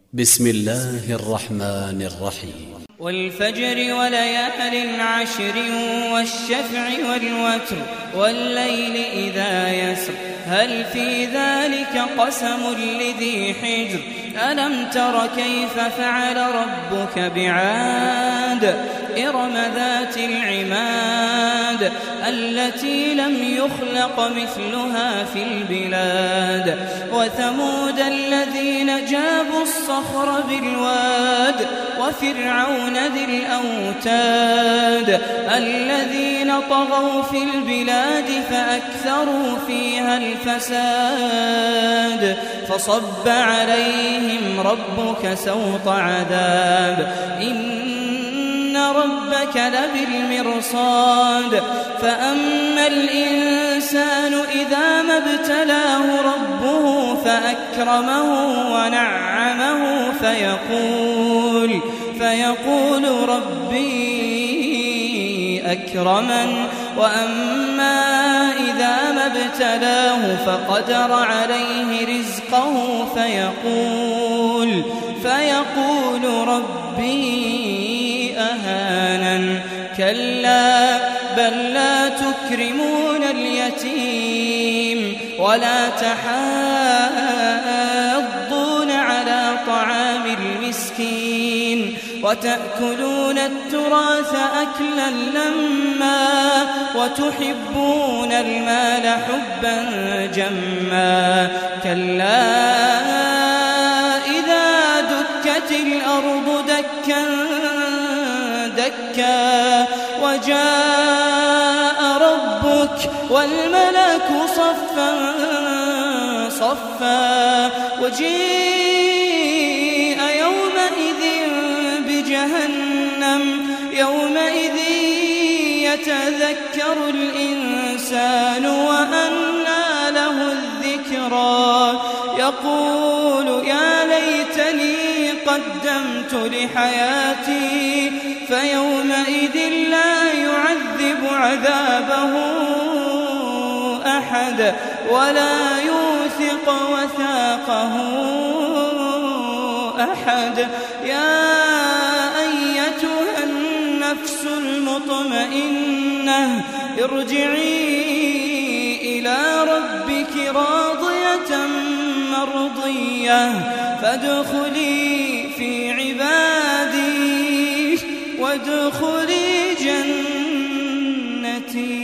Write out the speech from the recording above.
بسم الله الرحمن الرحيم والفجر وليال عشر والشفع والوتر والليل إذا يسر هل في ذلك قسم لذي حجر ألم تر كيف فعل ربك بعاد إرم ذات العماد التي لم يخلق مثلها في البلاد وثمود الذين جابوا الصخر بالواد وفرعون ذي الأوتاد الذين طغوا في البلاد فأكثروا فيها الفساد فصب عليهم ربك سوط عذاب إن ربك لبالمرصاد فأما الإنسان إذا ما ابتلاه ربه فأكرمه ونعمه فيقول ربي أكرمن وأما إذا ما ابتلاه فقدر عليه رزقه فيقول ربي أهانن كلا بل لا تكرمون اليتيم ولا تحاضون على طعام المسكين وتأكلون التراث أكلا لما وتحبون المال حبا جما كلا إذا دكت الأرض دكا دكا وجاء ربك والملك صفا صفا وجيء يومئذ بجهنم يومئذ يتذكر الإنسان وأنى له الذكرى يقول يا ليتني قدمت لحياتي فيومئذ لا يعذب عذابه أحد ولا يوثق وثاقه أحد يا أيتها النفس المطمئنة ارجعي إلى ربك راضية مرضية فادخلي في عبادي وادخلي جنتي.